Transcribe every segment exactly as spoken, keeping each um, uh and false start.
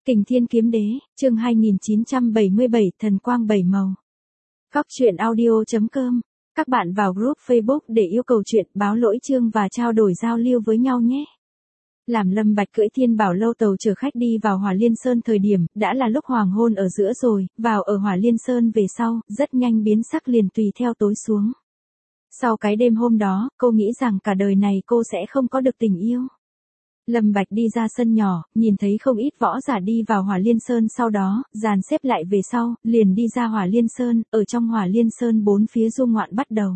Kình Thiên Kiếm Đế, chương hai nghìn chín trăm bảy mươi bảy, Thần Quang Bảy Màu. Góc truyện audio chấm com. Các bạn vào group Facebook để yêu cầu chuyện, báo lỗi chương và trao đổi giao lưu với nhau nhé. Làm Lâm Bạch cưỡi Thiên Bảo Lâu tàu chở khách đi vào Hỏa Liên Sơn thời điểm, đã là lúc hoàng hôn ở giữa rồi, vào ở Hỏa Liên Sơn về sau, rất nhanh biến sắc liền tùy theo tối xuống. Sau cái đêm hôm đó, cô nghĩ rằng cả đời này cô sẽ không có được tình yêu. Lâm Bạch đi ra sân nhỏ, nhìn thấy không ít võ giả đi vào Hỏa Liên Sơn, sau đó, dàn xếp lại về sau, liền đi ra Hỏa Liên Sơn, ở trong Hỏa Liên Sơn bốn phía du ngoạn bắt đầu.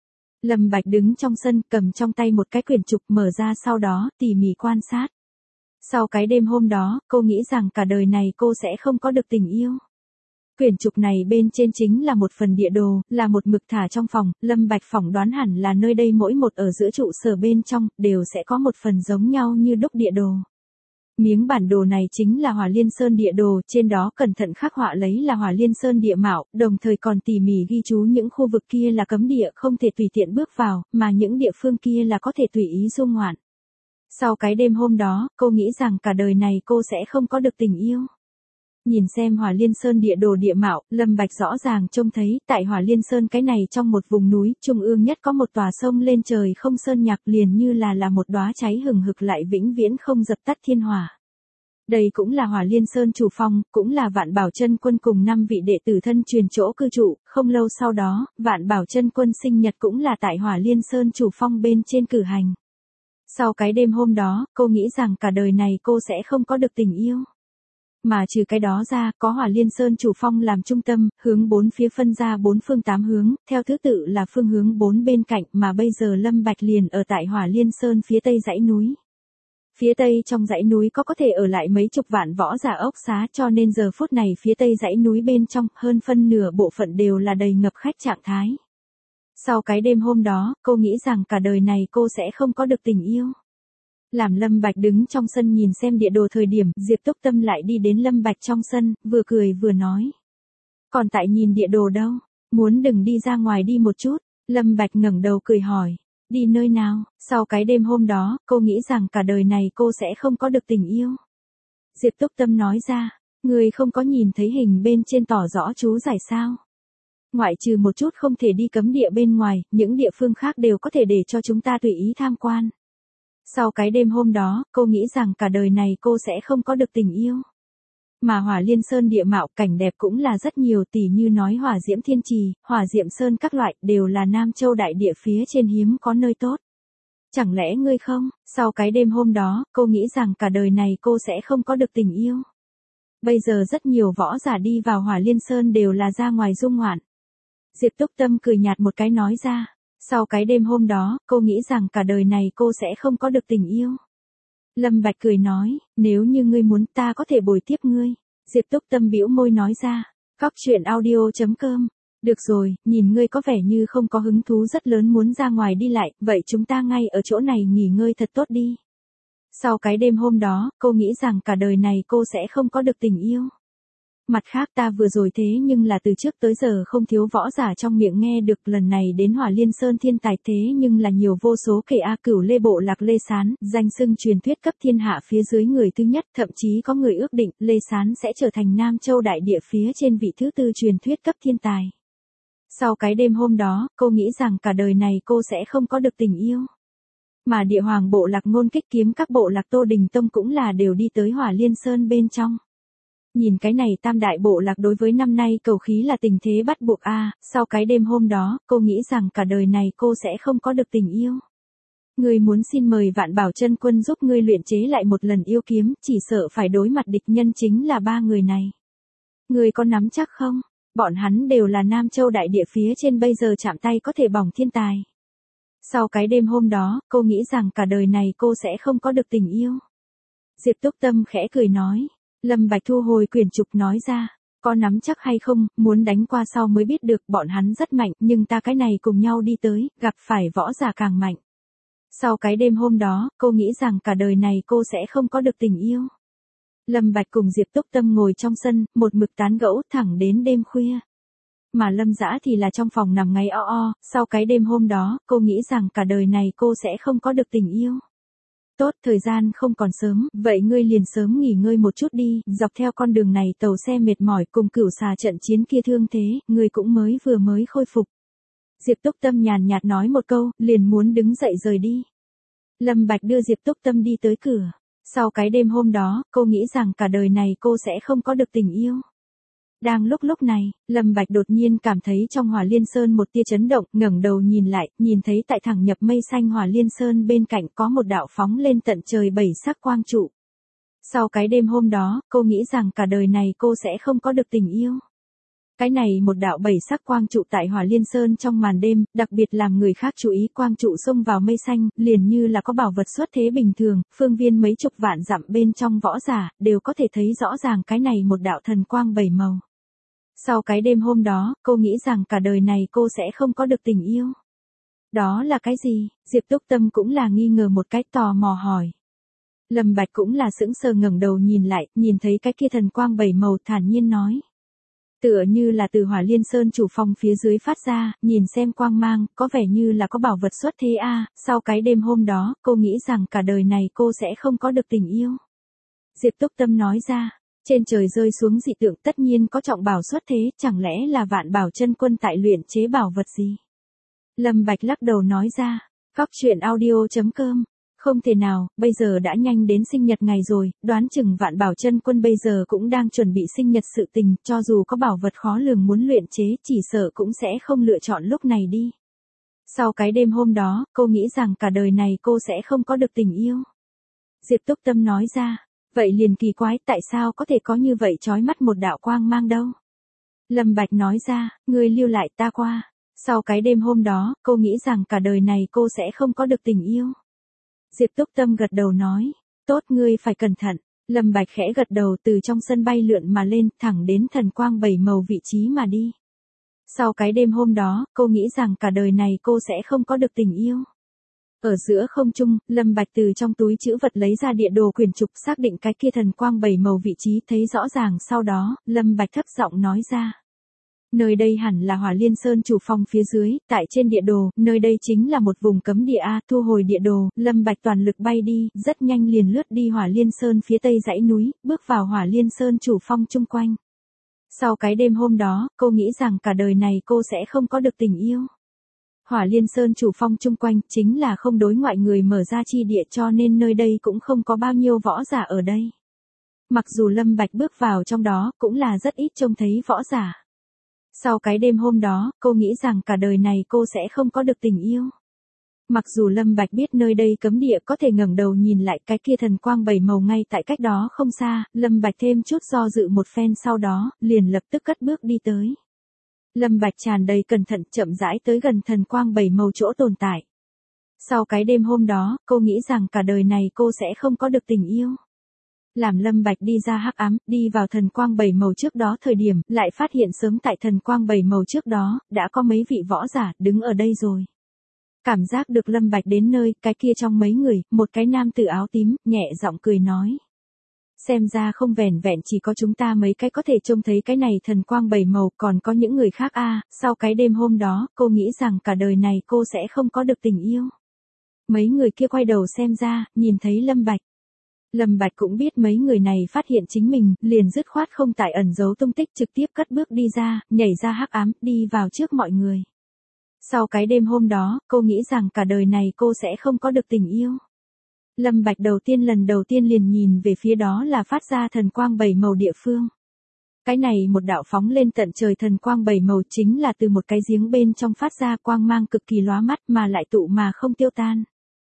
Lâm Bạch đứng trong sân, cầm trong tay một cái quyển trục mở ra, sau đó, tỉ mỉ quan sát. Sau cái đêm hôm đó, cô nghĩ rằng cả đời này cô sẽ không có được tình yêu. Quyển trục này bên trên chính là một phần địa đồ, là một mực thả trong phòng, Lâm Bạch phỏng đoán hẳn là nơi đây mỗi một ở giữa trụ sở bên trong, đều sẽ có một phần giống nhau như đúc địa đồ. Miếng bản đồ này chính là Hỏa Liên Sơn địa đồ, trên đó cẩn thận khắc họa lấy là Hỏa Liên Sơn địa mạo, đồng thời còn tỉ mỉ ghi chú những khu vực kia là cấm địa không thể tùy tiện bước vào, mà những địa phương kia là có thể tùy ý du ngoạn. Sau cái đêm hôm đó, cô nghĩ rằng cả đời này cô sẽ không có được tình yêu. Nhìn xem Hỏa Liên Sơn địa đồ địa mạo, Lâm Bạch rõ ràng trông thấy, tại Hỏa Liên Sơn cái này trong một vùng núi, trung ương nhất có một tòa sông lên trời không sơn nhạc, liền như là là một đóa cháy hừng hực lại vĩnh viễn không dập tắt thiên hỏa. Đây cũng là Hỏa Liên Sơn chủ phong, cũng là Vạn Bảo Chân Quân cùng năm vị đệ tử thân truyền chỗ cư trụ, không lâu sau đó, Vạn Bảo Chân Quân sinh nhật cũng là tại Hỏa Liên Sơn chủ phong bên trên cử hành. Sau cái đêm hôm đó, cô nghĩ rằng cả đời này cô sẽ không có được tình yêu. Mà trừ cái đó ra, có Hỏa Liên Sơn chủ phong làm trung tâm, hướng bốn phía phân ra bốn phương tám hướng, theo thứ tự là phương hướng bốn bên cạnh, mà bây giờ Lâm Bạch liền ở tại Hỏa Liên Sơn phía tây dãy núi. Phía tây trong dãy núi có có thể ở lại mấy chục vạn võ giả ốc xá, cho nên giờ phút này phía tây dãy núi bên trong, hơn phân nửa bộ phận đều là đầy ngập khách trạng thái. Sau cái đêm hôm đó, cô nghĩ rằng cả đời này cô sẽ không có được tình yêu. Làm Lâm Bạch đứng trong sân nhìn xem địa đồ thời điểm, Diệp Túc Tâm lại đi đến Lâm Bạch trong sân, vừa cười vừa nói. Còn tại nhìn địa đồ đâu, muốn đừng đi ra ngoài đi một chút. Lâm Bạch ngẩng đầu cười hỏi, đi nơi nào? Sau cái đêm hôm đó, cô nghĩ rằng cả đời này cô sẽ không có được tình yêu. Diệp Túc Tâm nói ra, người không có nhìn thấy hình bên trên tỏ rõ chú giải sao? Ngoại trừ một chút không thể đi cấm địa bên ngoài, những địa phương khác đều có thể để cho chúng ta tùy ý tham quan. Sau cái đêm hôm đó, cô nghĩ rằng cả đời này cô sẽ không có được tình yêu. Mà Hỏa Liên Sơn địa mạo cảnh đẹp cũng là rất nhiều, tỉ như nói Hỏa Diễm Thiên Trì, Hỏa Diệm Sơn các loại, đều là Nam Châu đại địa phía trên hiếm có nơi tốt. Chẳng lẽ ngươi không? Sau cái đêm hôm đó, cô nghĩ rằng cả đời này cô sẽ không có được tình yêu. Bây giờ rất nhiều võ giả đi vào Hỏa Liên Sơn đều là ra ngoài du ngoạn. Diệp Túc Tâm cười nhạt một cái nói ra. Sau cái đêm hôm đó, cô nghĩ rằng cả đời này cô sẽ không có được tình yêu. Lâm Bạch cười nói, nếu như ngươi muốn ta có thể bồi tiếp ngươi. Diệp Túc Tâm bĩu môi nói ra, góc truyện audio chấm com. Được rồi, nhìn ngươi có vẻ như không có hứng thú rất lớn muốn ra ngoài đi lại, vậy chúng ta ngay ở chỗ này nghỉ ngơi thật tốt đi. Sau cái đêm hôm đó, cô nghĩ rằng cả đời này cô sẽ không có được tình yêu. Mặt khác ta vừa rồi thế nhưng là từ trước tới giờ không thiếu võ giả trong miệng nghe được, lần này đến Hỏa Liên Sơn thiên tài thế nhưng là nhiều vô số kể A Cửu Lê Bộ Lạc Lê Sán, danh xưng truyền thuyết cấp thiên hạ phía dưới người thứ nhất, thậm chí có người ước định Lê Sán sẽ trở thành Nam Châu đại địa phía trên vị thứ tư truyền thuyết cấp thiên tài. Sau cái đêm hôm đó, cô nghĩ rằng cả đời này cô sẽ không có được tình yêu. Mà Địa Hoàng Bộ Lạc Ngôn Kích Kiếm các bộ lạc Tô Đình Tông cũng là đều đi tới Hỏa Liên Sơn bên trong. Nhìn cái này tam đại bộ lạc đối với năm nay cầu khí là tình thế bắt buộc a. À, sau cái đêm hôm đó, cô nghĩ rằng cả đời này cô sẽ không có được tình yêu. Ngươi muốn xin mời Vạn Bảo Chân Quân giúp ngươi luyện chế lại một lần yêu kiếm, chỉ sợ phải đối mặt địch nhân chính là ba người này. Ngươi có nắm chắc không? Bọn hắn đều là Nam Châu đại địa phía trên bây giờ chạm tay có thể bỏng thiên tài. Sau cái đêm hôm đó, cô nghĩ rằng cả đời này cô sẽ không có được tình yêu. Diệp Túc Tâm khẽ cười nói. Lâm Bạch thu hồi quyển trục nói ra, có nắm chắc hay không, muốn đánh qua sau mới biết được, bọn hắn rất mạnh, nhưng ta cái này cùng nhau đi tới, gặp phải võ giả càng mạnh. Sau cái đêm hôm đó, cô nghĩ rằng cả đời này cô sẽ không có được tình yêu. Lâm Bạch cùng Diệp Túc Tâm ngồi trong sân, một mực tán gẫu thẳng đến đêm khuya. Mà Lâm Dã thì là trong phòng nằm ngáy o o, sau cái đêm hôm đó, cô nghĩ rằng cả đời này cô sẽ không có được tình yêu. Tốt, thời gian không còn sớm, vậy ngươi liền sớm nghỉ ngơi một chút đi, dọc theo con đường này tàu xe mệt mỏi cùng cửu xà trận chiến kia thương thế, ngươi cũng mới vừa mới khôi phục. Diệp Túc Tâm nhàn nhạt nói một câu, liền muốn đứng dậy rời đi. Lâm Bạch đưa Diệp Túc Tâm đi tới cửa. Sau cái đêm hôm đó, cô nghĩ rằng cả đời này cô sẽ không có được tình yêu. Đang lúc lúc này, Lâm Bạch đột nhiên cảm thấy trong Hỏa Liên Sơn một tia chấn động, ngẩng đầu nhìn lại, nhìn thấy tại thẳng nhập mây xanh Hỏa Liên Sơn bên cạnh có một đạo phóng lên tận trời bảy sắc quang trụ. Sau cái đêm hôm đó, cô nghĩ rằng cả đời này cô sẽ không có được tình yêu. Cái này một đạo bảy sắc quang trụ tại Hỏa Liên Sơn trong màn đêm, đặc biệt làm người khác chú ý, quang trụ xông vào mây xanh, liền như là có bảo vật xuất thế bình thường, phương viên mấy chục vạn dặm bên trong võ giả, đều có thể thấy rõ ràng cái này một đạo thần quang bảy màu. Sau cái đêm hôm đó, cô nghĩ rằng cả đời này cô sẽ không có được tình yêu. Đó là cái gì? Diệp Túc Tâm cũng là nghi ngờ một cái, tò mò hỏi. Lâm Bạch cũng là sững sờ ngẩng đầu nhìn lại, nhìn thấy cái kia thần quang bảy màu, thản nhiên nói. Tựa như là từ Hỏa Liên Sơn chủ phòng phía dưới phát ra, nhìn xem quang mang, có vẻ như là có bảo vật xuất thế a. À. Sau cái đêm hôm đó, cô nghĩ rằng cả đời này cô sẽ không có được tình yêu. Diệp Túc Tâm nói ra, trên trời rơi xuống dị tượng tất nhiên có trọng bảo xuất thế, chẳng lẽ là Vạn Bảo Chân Quân tại luyện chế bảo vật gì? Lâm Bạch lắc đầu nói ra, Cóc Truyện Audio chấm com. Không thể nào, bây giờ đã nhanh đến sinh nhật ngày rồi, đoán chừng Vạn Bảo Chân Quân bây giờ cũng đang chuẩn bị sinh nhật sự tình, cho dù có bảo vật khó lường muốn luyện chế, chỉ sợ cũng sẽ không lựa chọn lúc này đi. Sau cái đêm hôm đó, cô nghĩ rằng cả đời này cô sẽ không có được tình yêu. Diệp Túc Tâm nói ra, vậy liền kỳ quái, tại sao có thể có như vậy chói mắt một đạo quang mang đâu? Lâm Bạch nói ra, ngươi lưu lại ta qua. Sau cái đêm hôm đó, cô nghĩ rằng cả đời này cô sẽ không có được tình yêu. Diệp Túc Tâm gật đầu nói, tốt, ngươi phải cẩn thận. Lâm Bạch khẽ gật đầu, từ trong sân bay lượn mà lên, thẳng đến thần quang bảy màu vị trí mà đi. Sau cái đêm hôm đó, cô nghĩ rằng cả đời này cô sẽ không có được tình yêu. Ở giữa không trung, Lâm Bạch từ trong túi trữ vật lấy ra địa đồ quyển trục, xác định cái kia thần quang bảy màu vị trí thấy rõ ràng, sau đó, Lâm Bạch thấp giọng nói ra. Nơi đây hẳn là Hỏa Liên Sơn chủ phong phía dưới, tại trên địa đồ, nơi đây chính là một vùng cấm địa a. Thu hồi địa đồ, Lâm Bạch toàn lực bay đi, rất nhanh liền lướt đi Hỏa Liên Sơn phía tây dãy núi, bước vào Hỏa Liên Sơn chủ phong chung quanh. Sau cái đêm hôm đó, cô nghĩ rằng cả đời này cô sẽ không có được tình yêu. Hỏa Liên Sơn chủ phong chung quanh chính là không đối ngoại người mở ra chi địa, cho nên nơi đây cũng không có bao nhiêu võ giả ở đây. Mặc dù Lâm Bạch bước vào trong đó, cũng là rất ít trông thấy võ giả. Sau cái đêm hôm đó, cô nghĩ rằng cả đời này cô sẽ không có được tình yêu. Mặc dù Lâm Bạch biết nơi đây cấm địa, có thể ngẩng đầu nhìn lại cái kia thần quang bảy màu ngay tại cách đó không xa, Lâm Bạch thêm chút do dự một phen, sau đó, liền lập tức cất bước đi tới. Lâm Bạch tràn đầy cẩn thận chậm rãi tới gần thần quang bảy màu chỗ tồn tại. Sau cái đêm hôm đó, cô nghĩ rằng cả đời này cô sẽ không có được tình yêu. Làm Lâm Bạch đi ra hắc ám, đi vào thần quang bảy màu trước đó thời điểm, lại phát hiện sớm tại thần quang bảy màu trước đó, đã có mấy vị võ giả đứng ở đây rồi. Cảm giác được Lâm Bạch đến nơi, cái kia trong mấy người, một cái nam tử áo tím, nhẹ giọng cười nói. Xem ra không vẻn vẹn chỉ có chúng ta mấy cái có thể trông thấy cái này thần quang bảy màu, còn có những người khác a. À, sau cái đêm hôm đó, cô nghĩ rằng cả đời này cô sẽ không có được tình yêu. Mấy người kia quay đầu xem ra, nhìn thấy Lâm Bạch. Lâm Bạch cũng biết mấy người này phát hiện chính mình, liền dứt khoát không tại ẩn giấu tung tích, trực tiếp cất bước đi ra, nhảy ra hắc ám, đi vào trước mọi người. Sau cái đêm hôm đó, cô nghĩ rằng cả đời này cô sẽ không có được tình yêu. Lâm Bạch đầu tiên lần đầu tiên liền nhìn về phía đó là phát ra thần quang bảy màu địa phương. Cái này một đạo phóng lên tận trời thần quang bảy màu chính là từ một cái giếng bên trong phát ra, quang mang cực kỳ lóa mắt mà lại tụ mà không tiêu tan.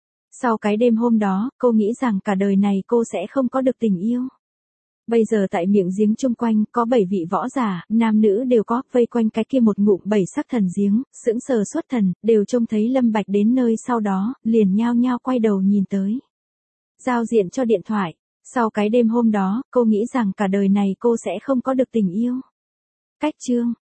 Sau cái đêm hôm đó, cô nghĩ rằng cả đời này cô sẽ không có được tình yêu. Bây giờ tại miệng giếng chung quanh, có bảy vị võ giả, nam nữ đều có, vây quanh cái kia một ngụm bảy sắc thần giếng, sững sờ xuất thần, đều trông thấy Lâm Bạch đến nơi, sau đó, liền nhao nhao quay đầu nhìn tới. Giao diện cho điện thoại. Sau cái đêm hôm đó, cô nghĩ rằng cả đời này cô sẽ không có được tình yêu. Cách chương.